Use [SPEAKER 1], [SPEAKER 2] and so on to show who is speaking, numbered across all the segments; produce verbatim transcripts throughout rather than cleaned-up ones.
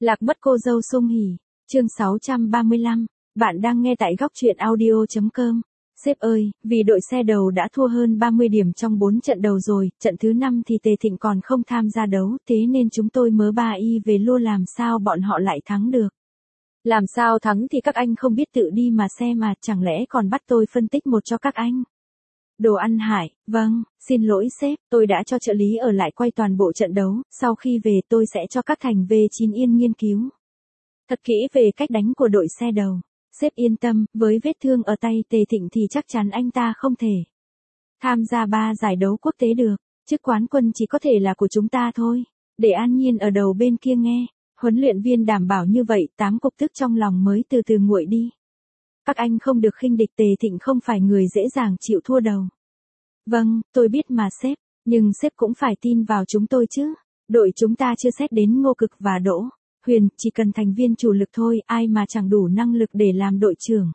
[SPEAKER 1] Lạc mất cô dâu Sung Hỉ, chương sáu trăm ba mươi lăm, bạn đang nghe tại góc truyện audio chấm com. Sếp ơi, vì đội xe đầu đã thua hơn ba mươi điểm trong bốn trận đầu rồi, trận thứ năm thì Tề Thịnh còn không tham gia đấu, thế nên chúng tôi mớ ba y về lua làm sao bọn họ lại thắng được. Làm sao thắng thì các anh không biết tự đi mà xem mà, chẳng lẽ còn bắt tôi phân tích một cho các anh. Đồ ăn hại, vâng, xin lỗi sếp, tôi đã cho trợ lý ở lại quay toàn bộ trận đấu, sau khi về tôi sẽ cho các thành V chín yên nghiên cứu thật kỹ về cách đánh của đội xe đầu. Sếp yên tâm, với vết thương ở tay Tề Thịnh thì chắc chắn anh ta không thể tham gia ba giải đấu quốc tế được, chức quán quân chỉ có thể là của chúng ta thôi. Để An Nhiên ở đầu bên kia nghe, huấn luyện viên đảm bảo như vậy, tám cục tức trong lòng mới từ từ nguội đi. Các anh không được khinh địch, Tề Thịnh không phải người dễ dàng chịu thua đâu. Vâng, tôi biết mà sếp, nhưng sếp cũng phải tin vào chúng tôi chứ. Đội chúng ta chưa xét đến Ngô Cực và Đỗ Huyền, chỉ cần thành viên chủ lực thôi, ai mà chẳng đủ năng lực để làm đội trưởng.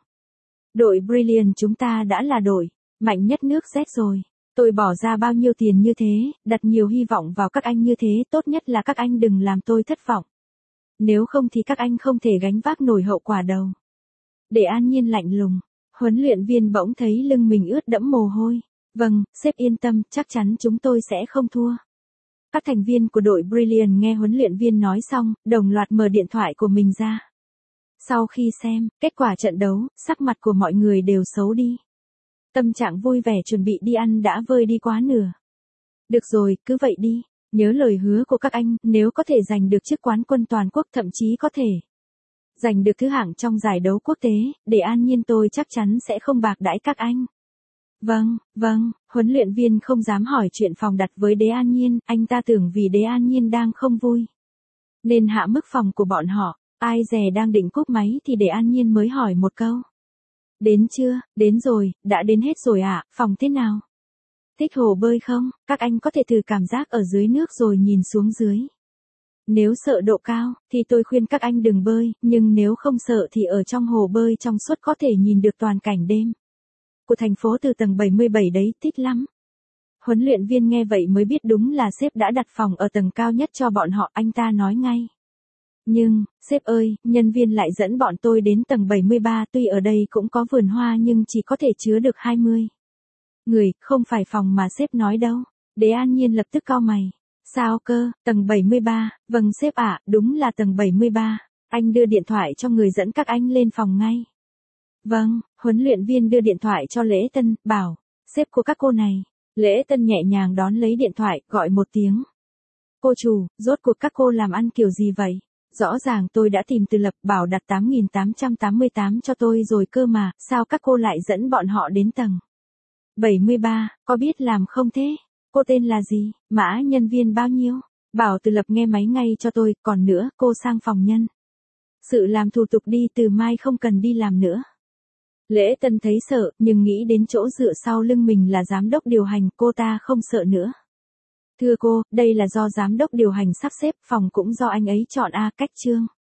[SPEAKER 1] Đội Brilliant chúng ta đã là đội mạnh nhất nước Z rồi. Tôi bỏ ra bao nhiêu tiền như thế, đặt nhiều hy vọng vào các anh như thế, tốt nhất là các anh đừng làm tôi thất vọng. Nếu không thì các anh không thể gánh vác nổi hậu quả đâu. Để An Nhiên lạnh lùng, huấn luyện viên bỗng thấy lưng mình ướt đẫm mồ hôi. Vâng, sếp yên tâm, chắc chắn chúng tôi sẽ không thua. Các thành viên của đội Brilliant nghe huấn luyện viên nói xong, đồng loạt mở điện thoại của mình ra. Sau khi xem kết quả trận đấu, sắc mặt của mọi người đều xấu đi. Tâm trạng vui vẻ chuẩn bị đi ăn đã vơi đi quá nửa. Được rồi, cứ vậy đi. Nhớ lời hứa của các anh, nếu có thể giành được chức quán quân toàn quốc, thậm chí có thể giành được thứ hạng trong giải đấu quốc tế, để An Nhiên tôi chắc chắn sẽ không bạc đãi các anh. Vâng, vâng, huấn luyện viên không dám hỏi chuyện phòng đặt với Đế An Nhiên, anh ta tưởng vì Đế An Nhiên đang không vui nên hạ mức phòng của bọn họ. Ai dè đang định cúp máy thì Đế An Nhiên mới hỏi một câu. Đến chưa? Đến rồi, đã đến hết rồi ạ, à? Phòng thế nào? Thích hồ bơi không? Các anh có thể thử cảm giác ở dưới nước rồi nhìn xuống dưới. Nếu sợ độ cao, thì tôi khuyên các anh đừng bơi, nhưng nếu không sợ thì ở trong hồ bơi trong suốt có thể nhìn được toàn cảnh đêm của thành phố từ tầng bảy mươi bảy đấy, thích lắm. Huấn luyện viên nghe vậy mới biết đúng là sếp đã đặt phòng ở tầng cao nhất cho bọn họ, anh ta nói ngay. Nhưng, sếp ơi, nhân viên lại dẫn bọn tôi đến tầng bảy mươi ba, tuy ở đây cũng có vườn hoa nhưng chỉ có thể chứa được hai mươi người, không phải phòng mà sếp nói đâu. Đế An Nhiên lập tức cau mày. Sao cơ, tầng bảy mươi ba, vâng sếp ạ, đúng là tầng bảy mươi ba, anh đưa điện thoại cho người dẫn các anh lên phòng ngay. Vâng, huấn luyện viên đưa điện thoại cho Lễ Tân, bảo, sếp của các cô này. Lễ Tân nhẹ nhàng đón lấy điện thoại, gọi một tiếng. Cô chủ, rốt cuộc các cô làm ăn kiểu gì vậy? Rõ ràng tôi đã tìm Từ Lập bảo đặt tám nghìn tám trăm tám mươi tám cho tôi rồi cơ mà, sao các cô lại dẫn bọn họ đến tầng bảy mươi ba, có biết làm không thế? Cô tên là gì? Mã nhân viên bao nhiêu? Bảo Từ Lập nghe máy ngay cho tôi, còn nữa, cô sang phòng nhân sự làm thủ tục đi, từ mai không cần đi làm nữa. Lễ Tân thấy sợ, nhưng nghĩ đến chỗ dựa sau lưng mình là giám đốc điều hành, cô ta không sợ nữa. Thưa cô, đây là do giám đốc điều hành sắp xếp, phòng cũng do anh ấy chọn a, cách trương.